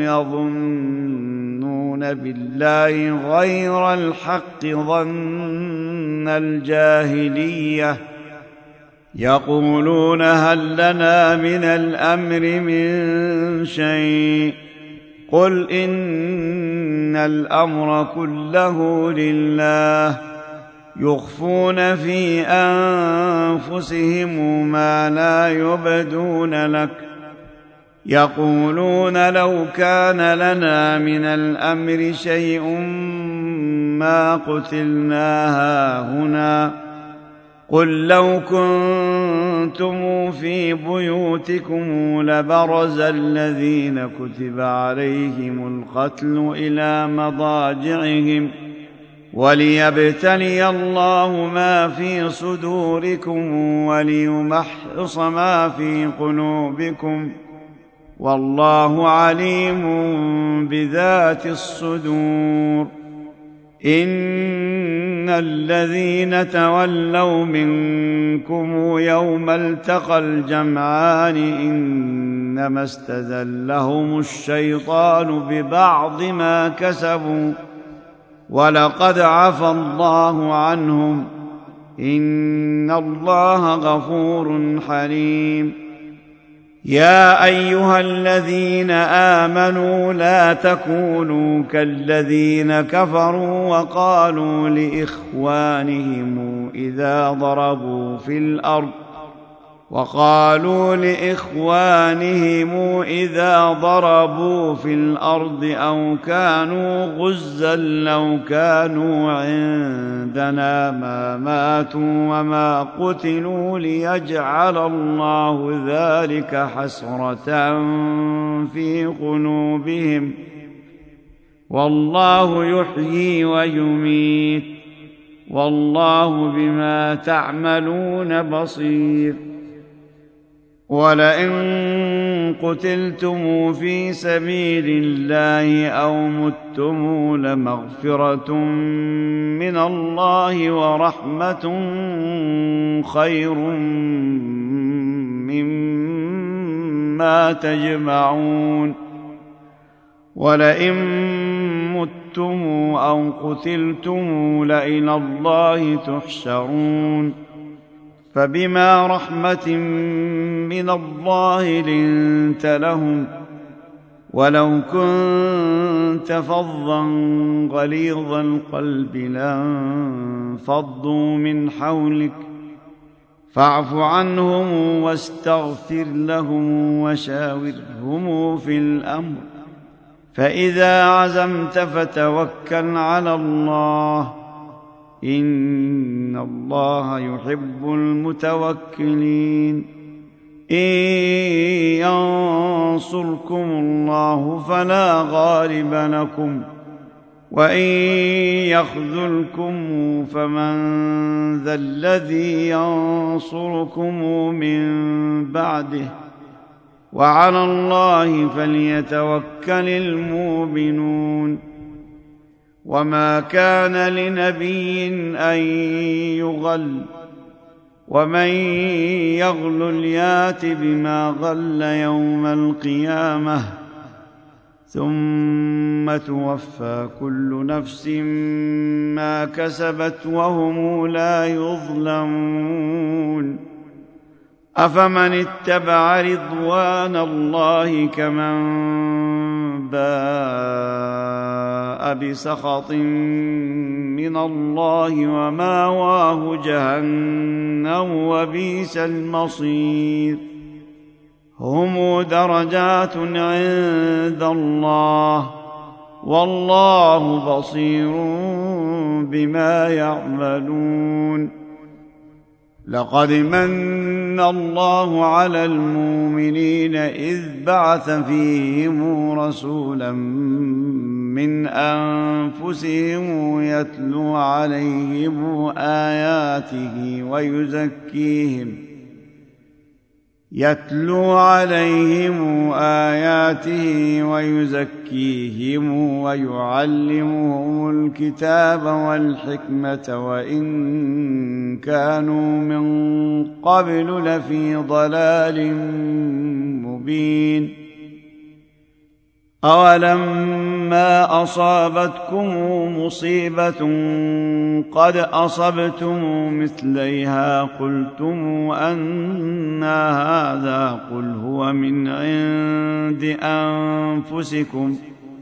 يظنون بالله غير الحق ظن الجاهلية يقولون هل لنا من الأمر من شيء قل إن الأمر كله لله يخفون في أنفسهم ما لا يبدون لك يقولون لو كان لنا من الأمر شيء ما قتلنا هاهنا قل لو كنتم في بيوتكم لبرز الذين كتب عليهم القتل إلى مضاجعهم وليبتلي الله ما في صدوركم وليمحص ما في قلوبكم والله عليم بذات الصدور. إن الذين تولوا منكم يوم التقى الجمعان إنما استزلهم الشيطان ببعض ما كسبوا ولقد عفى الله عنهم إن الله غفور حليم. يا أيها الذين آمنوا لا تكونوا كالذين كفروا وقالوا لإخوانهم إذا ضربوا في الأرض أو كانوا غزا لو كانوا عندنا ما ماتوا وما قتلوا ليجعل الله ذلك حسرة في قلوبهم والله يحيي ويميت والله بما تعملون بصير. ولئن قتلتم في سبيل الله أو متم لمغفرة من الله ورحمة خير مما تجمعون. ولئن متم أو قتلتم لإلى الله تحشرون. فبما رحمة من الله لنت لهم ولو كنت فظا غليظ القلب لانفضوا من حولك فاعف عنهم واستغفر لهم وشاورهم في الأمر فإذا عزمت فتوكل على الله إن الله يحب المتوكلين. إن ينصركم الله فلا غالب لكم وإن يخذلكم فمن ذا الذي ينصركم من بعده وعلى الله فليتوكل المؤمنون. وما كان لنبي أن يغل ومن يغلل يات بما غل يوم القيامة ثم توفى كل نفس ما كسبت وهم لا يظلمون أفمن اتبع رضوان الله كمن باء بسخط من الله وماواه جهنم وبئس المصير هم درجات عند الله والله بصير بما يعملون لقد من الله على المؤمنين إذ بعث فيهم رسولا من أنفسهم يتلو عليهم آياته ويزكيهم ويعلمهم الكتاب والحكمة وإن كانوا من قبل لفي ضلال مبين أولما أصابتكم مصيبة قد أصبتم مثليها قلتم أنى هذا قل هو من عند أنفسكم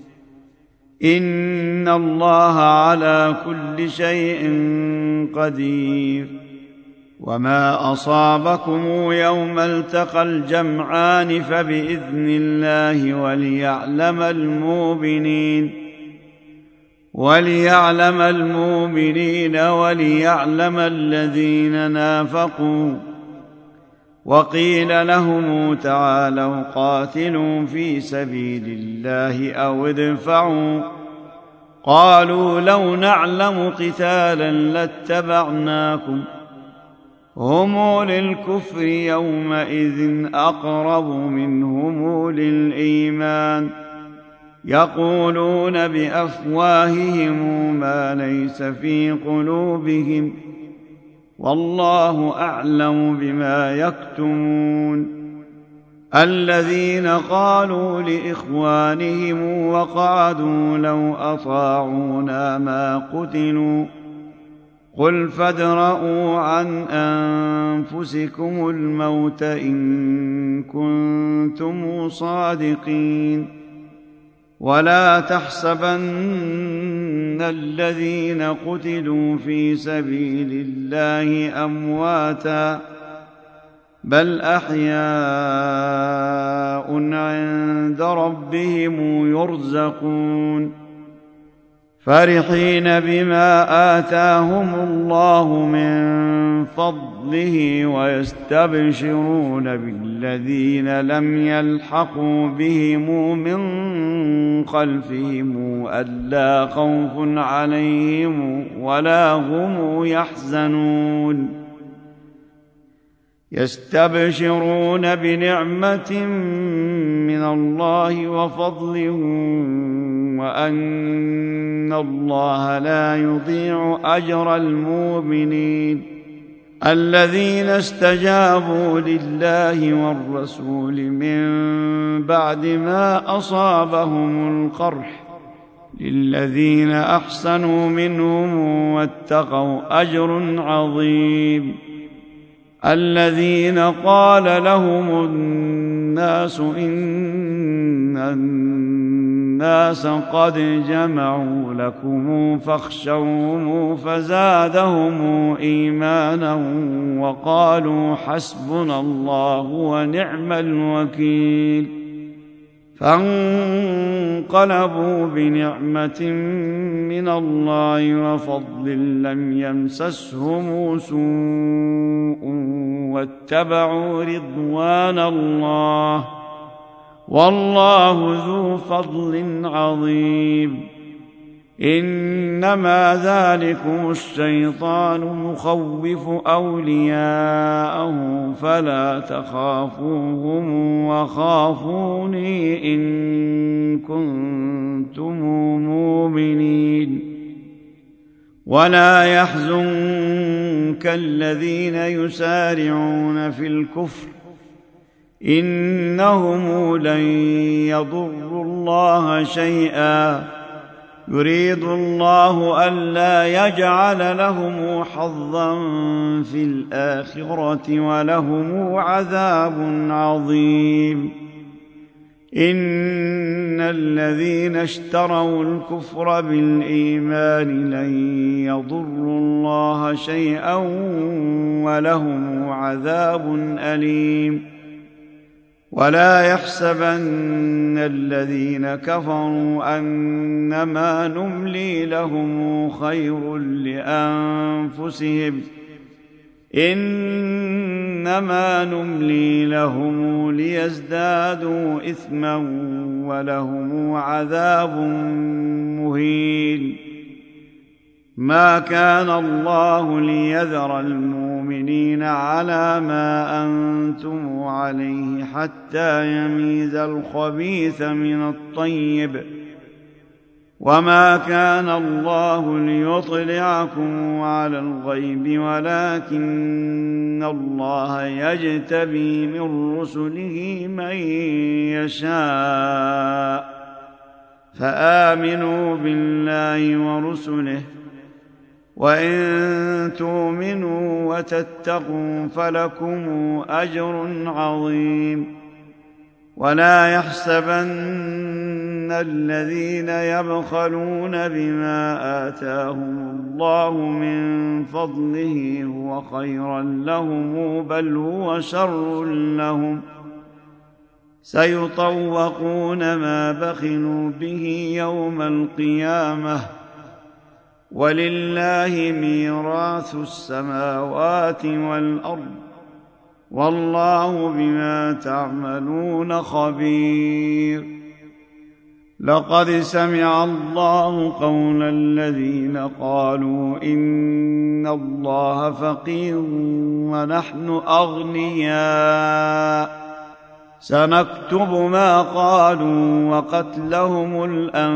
إن الله على كل شيء قدير وما أصابكم يوم التقى الجمعان فبإذن الله وليعلم المؤمنين وليعلم الذين نافقوا وقيل لهم تعالوا قاتلوا في سبيل الله أو ادفعوا قالوا لو نعلم قتالا لاتبعناكم هم للكفر يومئذ أقرب منهم للإيمان يقولون بأفواههم ما ليس في قلوبهم والله أعلم بما يكتمون الذين قالوا لإخوانهم وقعدوا لو أطاعونا ما قتلوا قل فادرءوا عن أنفسكم الموت إن كنتم صادقين ولا تحسبن الذين قتلوا في سبيل الله أمواتا بل أحياء عند ربهم يرزقون فرحين بما آتاهم الله من فضله ويستبشرون بالذين لم يلحقوا بهم من خلفهم ألا خوف عليهم ولا هم يحزنون يستبشرون بنعمة من الله وفضل وأن الله لا يضيع أجر المؤمنين الذين استجابوا لله والرسول من بعد ما أصابهم القرح للذين أحسنوا منهم واتقوا أجر عظيم الذين قال لهم الناس إن الناس قد جمعوا لكم فاخشوهم فزادهم إيمانا وقالوا حسبنا الله ونعم الوكيل فانقلبوا بنعمة من الله وفضل لم يمسسهم سوء واتبعوا رضوان الله والله ذو فضل عظيم إنما ذلكم الشيطان يخوف أولياءه فلا تخافوهم وخافوني إن كنتم مؤمنين ولا يحزنك كالذين يسارعون في الكفر إنهم لن يضروا الله شيئا يريد الله ألا يجعل لهم حظا في الآخرة ولهم عذاب عظيم إن الذين اشتروا الكفر بالإيمان لن يضروا الله شيئا ولهم عذاب أليم ولا يحسبن الذين كفروا أنما نملي لهم خير لأنفسهم إنما نملي لهم ليزدادوا إثما ولهم عذاب مهين ما كان الله ليذر المؤمنين على ما أنتم عليه حتى يميز الخبيث من الطيب وما كان الله ليطلعكم على الغيب ولكن الله يجتبي من رسله من يشاء فآمنوا بالله ورسله وإن تؤمنوا وتتقوا فلكم أجر عظيم ولا يحسبن الذين يبخلون بما آتاهم الله من فضله هو خيرا لهم بل هو شر لهم سيطوقون ما بخلوا به يوم القيامة ولله ميراث السماوات والأرض والله بما تعملون خبير لقد سمع الله قول الذين قالوا إن الله فقير ونحن أغنياء سنكتب ما قالوا وقتلهم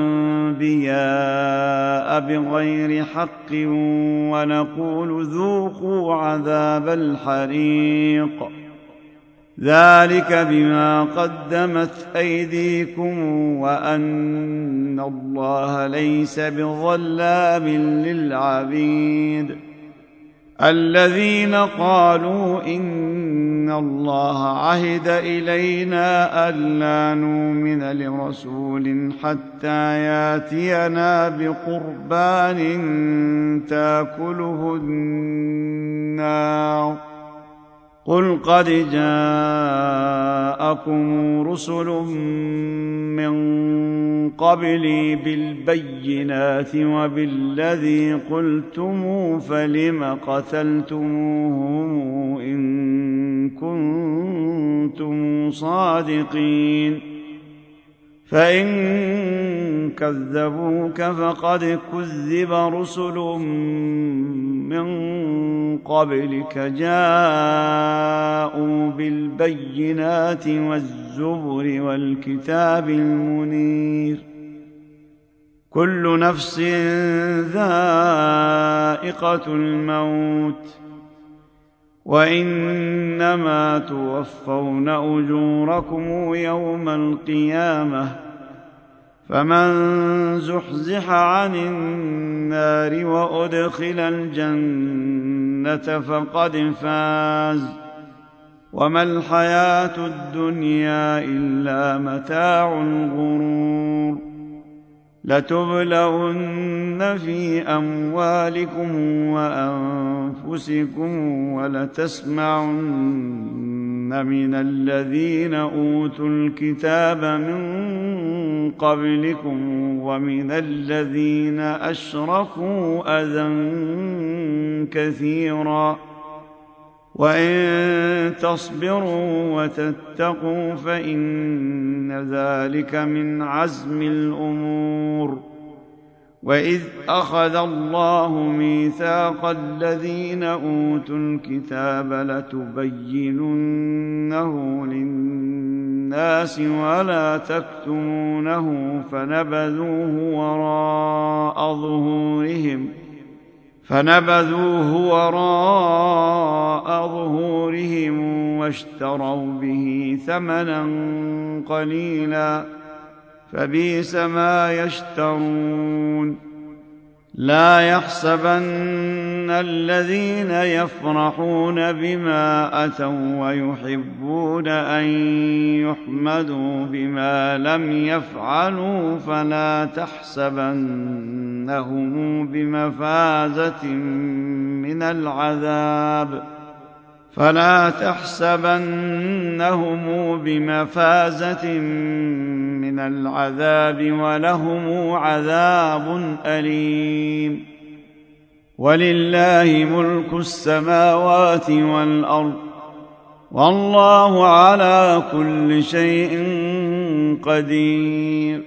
الأنبياء بغير حق ونقول ذوقوا عذاب الحريق ذلك بما قدمت أيديكم وأن الله ليس بظلام للعبيد الذين قالوا إن الله عهد إلينا ألا نؤمن لرسول حتى يأتينا بقربان تأكله النار قل قد جاءكم رسل من قبلي بالبينات وبالذي قلتم فلم قتلتموهم إن كنتم صادقين فإن كذبوك فقد كذب رسل من قبلك جاءوا بالبينات والزبر والكتاب المنير كل نفس ذائقة الموت وإنما توفون أجوركم يوم القيامة فمن زحزح عن النار وأدخل الجنة فقد فاز وما الحياة الدنيا إلا متاع الغرور لتبلون في أموالكم وأنفسكم ولتسمعن من الذين أوتوا الكتاب من قبلكم ومن الذين أشركوا أذى كثيرا وإن تصبروا وتتقوا فإن ذلك من عزم الأمور وإذ أخذ الله ميثاق الذين أوتوا الكتاب لتبيننه للناس ولا تكتمونه فنبذوه وراء ظهورهم فنبذوه وراء ظهورهم واشتروا به ثمنا قليلا فبئس ما يشترون. لا يحسبن الذين يفرحون بما أتوا ويحبون أن يحمدوا بما لم يفعلوا فلا تحسبنهم بمفازة من العذاب ولهم عذاب أليم. ولله ملك السماوات والأرض والله على كل شيء قدير.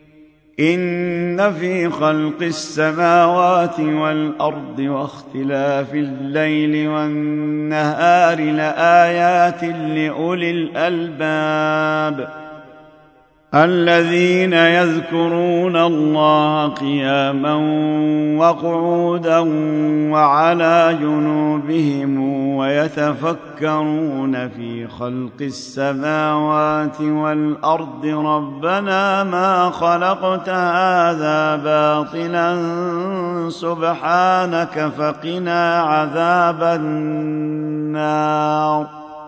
إن في خلق السماوات والأرض واختلاف الليل والنهار لآيات لأولي الألباب الذين يذكرون الله قياما وقعودا وعلى جنوبهم ويتفكرون في خلق السماوات والأرض ربنا ما خلقت هذا باطلا سبحانك فقنا عذاب النار.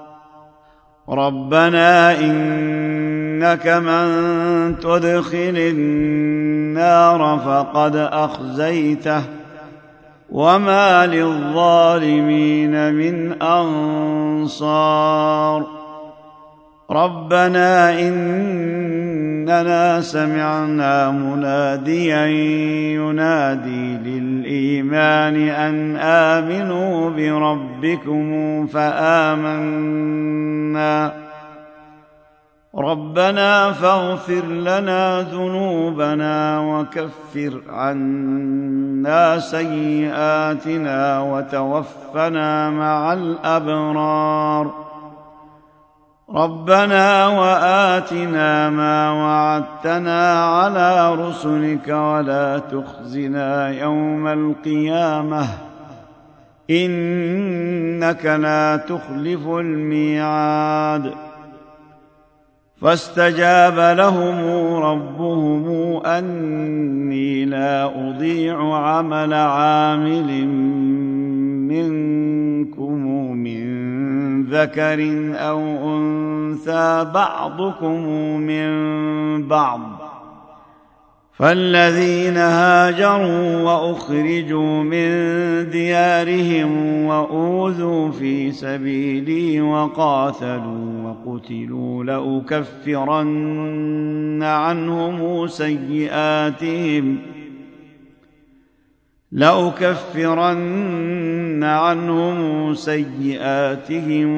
ربنا إنك من تدخل النار فقد أخزيته وما للظالمين من أنصار. ربنا إننا سمعنا مناديا ينادي للإيمان أن آمنوا بربكم فآمنا. ربنا فاغفر لنا ذنوبنا وكفر عنا سيئاتنا وتوفنا مع الأبرار. ربنا وآتنا ما وعدتنا على رسلك ولا تخزنا يوم القيامة إنك لا تخلف الميعاد. فاستجاب لهم ربهم أني لا أضيع عمل عامل منكم من ذكر أو أنثى بعضكم من بعض. فالذين هاجروا وأخرجوا من ديارهم وأوذوا في سبيلي وقاتلوا وقتلوا لأكفرن عنهم سيئاتهم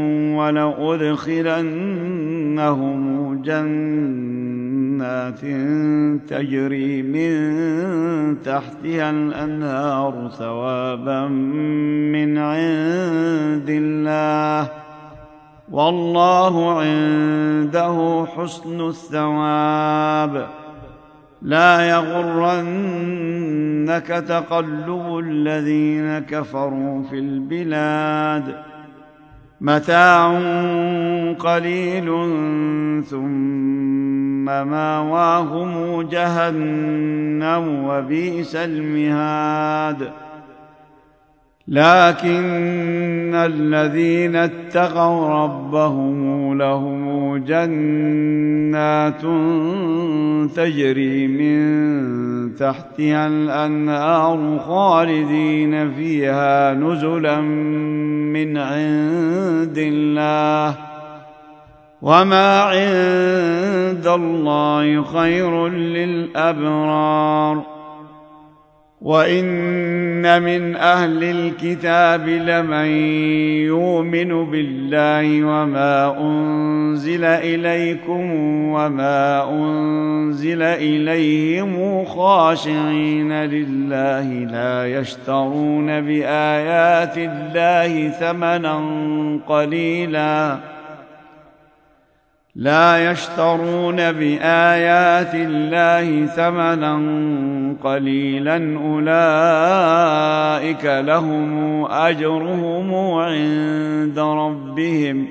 ولأدخلنهم جنات تجري من تحتها الأنهار ثوابا من عند الله والله عنده حسن الثواب. لا يغرنك تقلب الذين كفروا في البلاد متاع قليل ثم ماواهم جهنم وبئس المهاد. لكن الذين اتقوا ربهم لهم جنات تجري من تحتها الأنهار خالدين فيها نزلا من عند الله وما عند الله خير للأبرار. وإن من أهل الكتاب لمن يؤمن بالله وما أنزل إليكم وما أنزل إليهم خاشعين لله لا يشترون بآيات الله ثمنا قليلا أولئك لهم أجرهم عند ربهم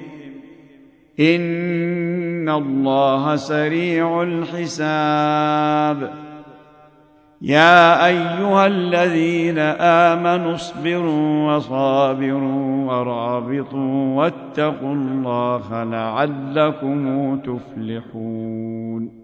إن الله سريع الحساب يا أيها الذين آمنوا اصبروا وصابروا ورابطوا واتقوا الله لعلكم تفلحون